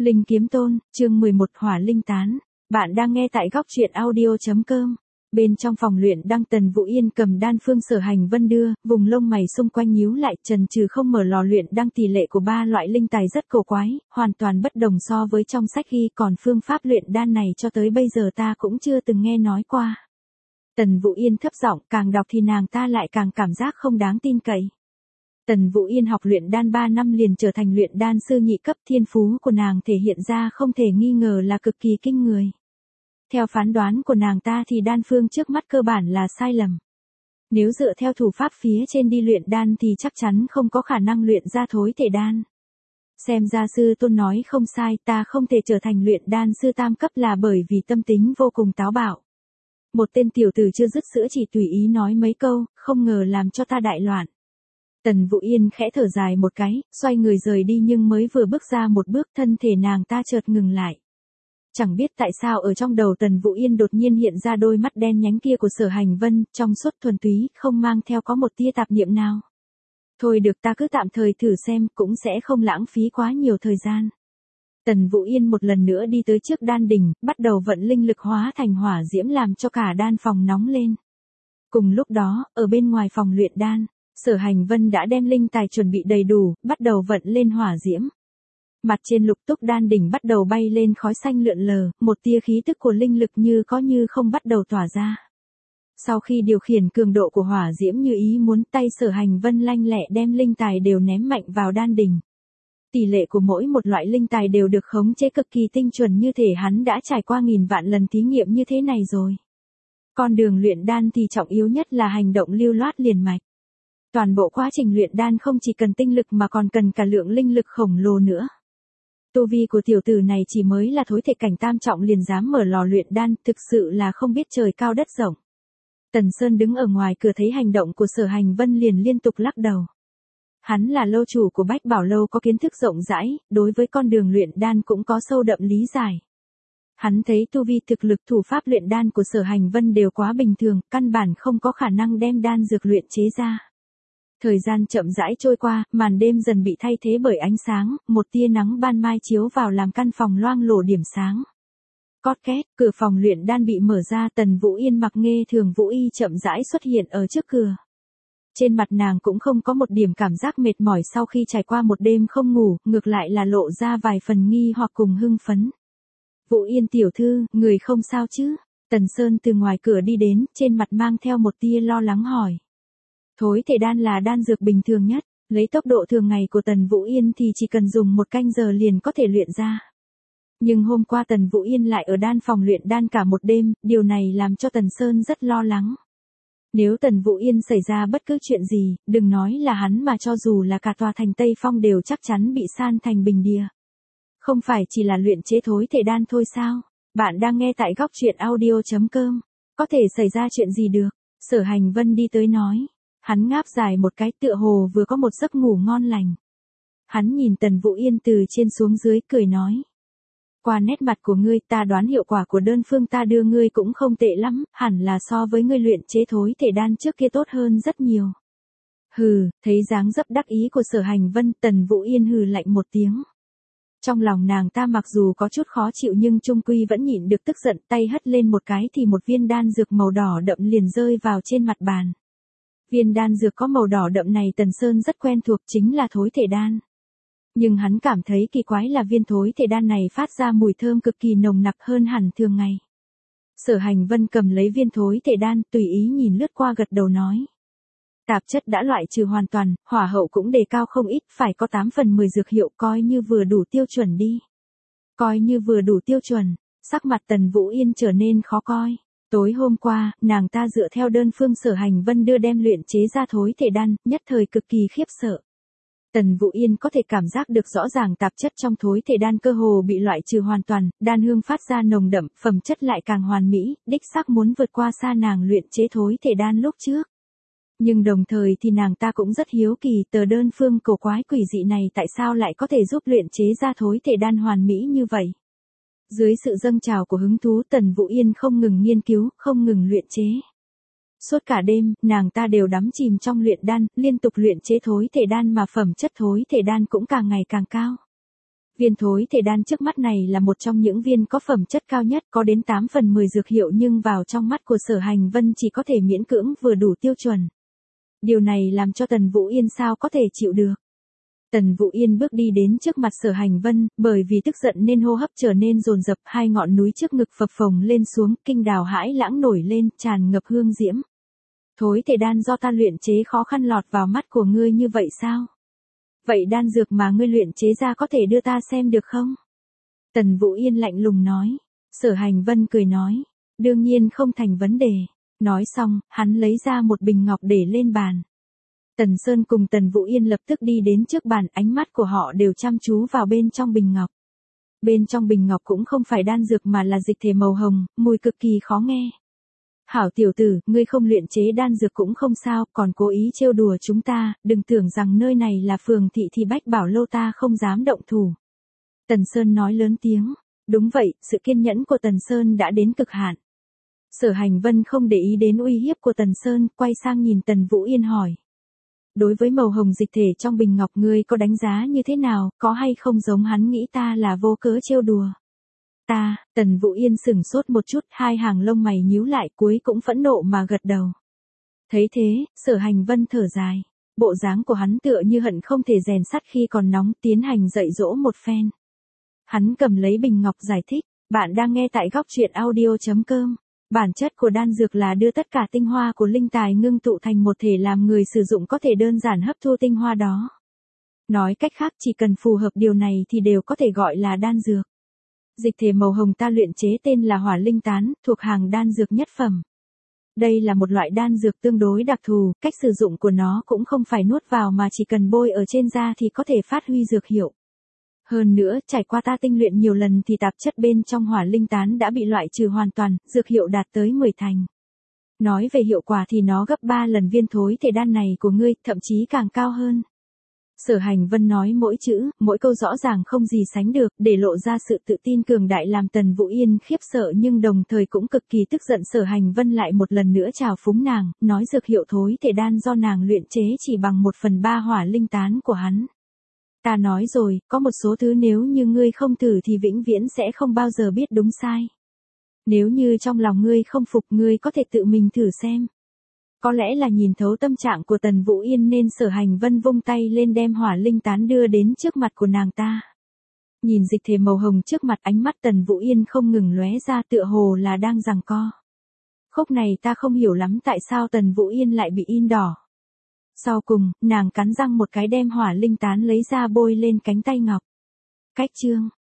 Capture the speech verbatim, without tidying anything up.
Linh Kiếm Tôn, chương mười một Hỏa Linh Tán. Bạn đang nghe tại góc truyện audio.com. Bên trong phòng luyện đăng, Tần Vũ Yên cầm đan phương Sở Hành Vân đưa, vùng lông mày xung quanh nhíu lại, chần chừ không mở lò luyện đăng. Tỷ lệ của ba loại linh tài rất cổ quái, hoàn toàn bất đồng so với trong sách ghi, còn phương pháp luyện đan này cho tới bây giờ ta cũng chưa từng nghe nói qua. Tần Vũ Yên thấp giọng, càng đọc thì nàng ta lại càng cảm giác không đáng tin cậy. Tần Vũ Yên học luyện đan ba năm liền trở thành luyện đan sư nhị cấp, thiên phú của nàng thể hiện ra không thể nghi ngờ là cực kỳ kinh người. Theo phán đoán của nàng ta thì đan phương trước mắt cơ bản là sai lầm. Nếu dựa theo thủ pháp phía trên đi luyện đan thì chắc chắn không có khả năng luyện ra thối thể đan. Xem ra sư tôn nói không sai, ta không thể trở thành luyện đan sư tam cấp là bởi vì tâm tính vô cùng táo bạo. Một tên tiểu tử chưa dứt sữa chỉ tùy ý nói mấy câu, không ngờ làm cho ta đại loạn. Tần Vũ Yên khẽ thở dài một cái, xoay người rời đi, nhưng mới vừa bước ra một bước, thân thể nàng ta chợt ngừng lại. Chẳng biết tại sao ở trong đầu Tần Vũ Yên đột nhiên hiện ra đôi mắt đen nhánh kia của Sở Hành Vân, trong suốt thuần túy, không mang theo có một tia tạp niệm nào. Thôi được, ta cứ tạm thời thử xem, cũng sẽ không lãng phí quá nhiều thời gian. Tần Vũ Yên một lần nữa đi tới trước đan đỉnh, bắt đầu vận linh lực hóa thành hỏa diễm làm cho cả đan phòng nóng lên. Cùng lúc đó, ở bên ngoài phòng luyện đan, Sở Hành Vân đã đem linh tài chuẩn bị đầy đủ, bắt đầu vận lên hỏa diễm. Mặt trên lục túc đan đỉnh bắt đầu bay lên khói xanh lượn lờ, một tia khí tức của linh lực như có như không bắt đầu tỏa ra. Sau khi điều khiển cường độ của hỏa diễm như ý muốn, tay Sở Hành Vân lanh lẹ đem linh tài đều ném mạnh vào đan đỉnh. Tỷ lệ của mỗi một loại linh tài đều được khống chế cực kỳ tinh chuẩn, như thể hắn đã trải qua nghìn vạn lần thí nghiệm như thế này rồi. Con đường luyện đan thì trọng yếu nhất là hành động lưu loát liền mạch. Toàn bộ quá trình luyện đan không chỉ cần tinh lực mà còn cần cả lượng linh lực khổng lồ nữa. Tu vi của tiểu tử này chỉ mới là thối thể cảnh tam trọng liền dám mở lò luyện đan, thực sự là không biết trời cao đất rộng. Tần Sơn đứng ở ngoài cửa thấy hành động của Sở Hành Vân liền liên tục lắc đầu. Hắn là lâu chủ của Bách Bảo Lâu, có kiến thức rộng rãi, đối với con đường luyện đan cũng có sâu đậm lý giải. Hắn thấy tu vi, thực lực, thủ pháp luyện đan của Sở Hành Vân đều quá bình thường, căn bản không có khả năng đem đan dược luyện chế ra. Thời gian chậm rãi trôi qua, màn đêm dần bị thay thế bởi ánh sáng, một tia nắng ban mai chiếu vào làm căn phòng loang lổ điểm sáng. Cót két, cửa phòng luyện đan bị mở ra, Tần Vũ Yên mặc nghê thường vũ y chậm rãi xuất hiện ở trước cửa. Trên mặt nàng cũng không có một điểm cảm giác mệt mỏi sau khi trải qua một đêm không ngủ, ngược lại là lộ ra vài phần nghi hoặc cùng hưng phấn. Vũ Yên tiểu thư, người không sao chứ? Tần Sơn từ ngoài cửa đi đến, trên mặt mang theo một tia lo lắng hỏi. Thối thể đan là đan dược bình thường nhất, lấy tốc độ thường ngày của Tần Vũ Yên thì chỉ cần dùng một canh giờ liền có thể luyện ra. Nhưng hôm qua Tần Vũ Yên lại ở đan phòng luyện đan cả một đêm, điều này làm cho Tần Sơn rất lo lắng. Nếu Tần Vũ Yên xảy ra bất cứ chuyện gì, đừng nói là hắn mà cho dù là cả tòa thành Tây Phong đều chắc chắn bị san thành bình địa. Không phải chỉ là luyện chế thối thể đan thôi sao? Bạn đang nghe tại góc truyện audio.com. Có thể xảy ra chuyện gì được? Sở Hành Vân đi tới nói. Hắn ngáp dài một cái, tựa hồ vừa có một giấc ngủ ngon lành. Hắn nhìn Tần Vũ Yên từ trên xuống dưới, cười nói. Qua nét mặt của ngươi, ta đoán hiệu quả của đơn phương ta đưa ngươi cũng không tệ lắm, hẳn là so với ngươi luyện chế thối thể đan trước kia tốt hơn rất nhiều. Hừ, thấy dáng dấp đắc ý của Sở Hành Vân, Tần Vũ Yên hừ lạnh một tiếng. Trong lòng nàng ta mặc dù có chút khó chịu nhưng chung quy vẫn nhịn được tức giận, tay hất lên một cái thì một viên đan dược màu đỏ đậm liền rơi vào trên mặt bàn. Viên đan dược có màu đỏ đậm này Tần Sơn rất quen thuộc, chính là thối thể đan. Nhưng hắn cảm thấy kỳ quái là viên thối thể đan này phát ra mùi thơm cực kỳ nồng nặc hơn hẳn thường ngày. Sở Hành Vân cầm lấy viên thối thể đan, tùy ý nhìn lướt qua, gật đầu nói. Tạp chất đã loại trừ hoàn toàn, hỏa hậu cũng đề cao không ít, phải có tám phần mười dược hiệu, coi như vừa đủ tiêu chuẩn đi. Coi như vừa đủ tiêu chuẩn, sắc mặt Tần Vũ Yên trở nên khó coi. Tối hôm qua, nàng ta dựa theo đơn phương Sở Hành Vân đưa đem luyện chế ra thối thể đan, nhất thời cực kỳ khiếp sợ. Tần Vũ Yên có thể cảm giác được rõ ràng tạp chất trong thối thể đan cơ hồ bị loại trừ hoàn toàn, đan hương phát ra nồng đậm, phẩm chất lại càng hoàn mỹ, đích xác muốn vượt qua xa nàng luyện chế thối thể đan lúc trước. Nhưng đồng thời thì nàng ta cũng rất hiếu kỳ, tờ đơn phương cổ quái quỷ dị này tại sao lại có thể giúp luyện chế ra thối thể đan hoàn mỹ như vậy. Dưới sự dâng trào của hứng thú, Tần Vũ Yên không ngừng nghiên cứu, không ngừng luyện chế. Suốt cả đêm, nàng ta đều đắm chìm trong luyện đan, liên tục luyện chế thối thể đan mà phẩm chất thối thể đan cũng càng ngày càng cao. Viên thối thể đan trước mắt này là một trong những viên có phẩm chất cao nhất, có đến tám phần mười dược hiệu nhưng vào trong mắt của Sở Hành Vân chỉ có thể miễn cưỡng vừa đủ tiêu chuẩn. Điều này làm cho Tần Vũ Yên sao có thể chịu được. Tần Vũ Yên bước đi đến trước mặt Sở Hành Vân, bởi vì tức giận nên hô hấp trở nên dồn dập, hai ngọn núi trước ngực phập phồng lên xuống, kinh đào hãi lãng nổi lên, tràn ngập hương diễm. Thối thể đan do ta luyện chế khó khăn lọt vào mắt của ngươi như vậy sao? Vậy đan dược mà ngươi luyện chế ra có thể đưa ta xem được không? Tần Vũ Yên lạnh lùng nói. Sở Hành Vân cười nói. Đương nhiên không thành vấn đề. Nói xong, hắn lấy ra một bình ngọc để lên bàn. Tần Sơn cùng Tần Vũ Yên lập tức đi đến trước bàn, ánh mắt của họ đều chăm chú vào bên trong bình ngọc. Bên trong bình ngọc cũng không phải đan dược mà là dịch thể màu hồng, mùi cực kỳ khó nghe. Hảo tiểu tử, ngươi không luyện chế đan dược cũng không sao, còn cố ý trêu đùa chúng ta, đừng tưởng rằng nơi này là phường thị thì Bách Bảo Lâu ta không dám động thủ. Tần Sơn nói lớn tiếng. Đúng vậy, sự kiên nhẫn của Tần Sơn đã đến cực hạn. Sở Hành Vân không để ý đến uy hiếp của Tần Sơn, quay sang nhìn Tần Vũ Yên hỏi. Đối với màu hồng dịch thể trong bình ngọc ngươi có đánh giá như thế nào, có hay không giống hắn nghĩ ta là vô cớ trêu đùa? Ta, Tần Vũ Yên sửng sốt một chút, hai hàng lông mày nhíu lại, cuối cũng phẫn nộ mà gật đầu. Thấy thế, Sở Hành Vân thở dài. Bộ dáng của hắn tựa như hận không thể rèn sắt khi còn nóng, tiến hành dạy dỗ một phen. Hắn cầm lấy bình ngọc giải thích. Bạn đang nghe tại góc truyện audio chấm com. Bản chất của đan dược là đưa tất cả tinh hoa của linh tài ngưng tụ thành một thể, làm người sử dụng có thể đơn giản hấp thu tinh hoa đó. Nói cách khác, chỉ cần phù hợp điều này thì đều có thể gọi là đan dược. Dịch thể màu hồng ta luyện chế tên là Hỏa Linh Tán, thuộc hàng đan dược nhất phẩm. Đây là một loại đan dược tương đối đặc thù, cách sử dụng của nó cũng không phải nuốt vào mà chỉ cần bôi ở trên da thì có thể phát huy dược hiệu. Hơn nữa, trải qua ta tinh luyện nhiều lần thì tạp chất bên trong Hỏa Linh Tán đã bị loại trừ hoàn toàn, dược hiệu đạt tới mười thành. Nói về hiệu quả thì nó gấp ba lần viên thối thể đan này của ngươi, thậm chí càng cao hơn. Sở Hành Vân nói mỗi chữ, mỗi câu rõ ràng không gì sánh được, để lộ ra sự tự tin cường đại làm Tần Vũ Yên khiếp sợ nhưng đồng thời cũng cực kỳ tức giận. Sở Hành Vân lại một lần nữa trào phúng nàng, nói dược hiệu thối thể đan do nàng luyện chế chỉ bằng một phần ba Hỏa Linh Tán của hắn. Ta nói rồi, có một số thứ nếu như ngươi không thử thì vĩnh viễn sẽ không bao giờ biết đúng sai. Nếu như trong lòng ngươi không phục, ngươi có thể tự mình thử xem. Có lẽ là nhìn thấu tâm trạng của Tần Vũ Yên nên Sở Hành Vân vung tay lên đem Hỏa Linh Tán đưa đến trước mặt của nàng ta. Nhìn dịch thể màu hồng trước mặt, ánh mắt Tần Vũ Yên không ngừng lóe ra, tựa hồ là đang giằng co. Khúc này ta không hiểu lắm tại sao Tần Vũ Yên lại bị in đỏ. Sau cùng, nàng cắn răng một cái đem Hỏa Linh Tán lấy ra bôi lên cánh tay ngọc. Cách chương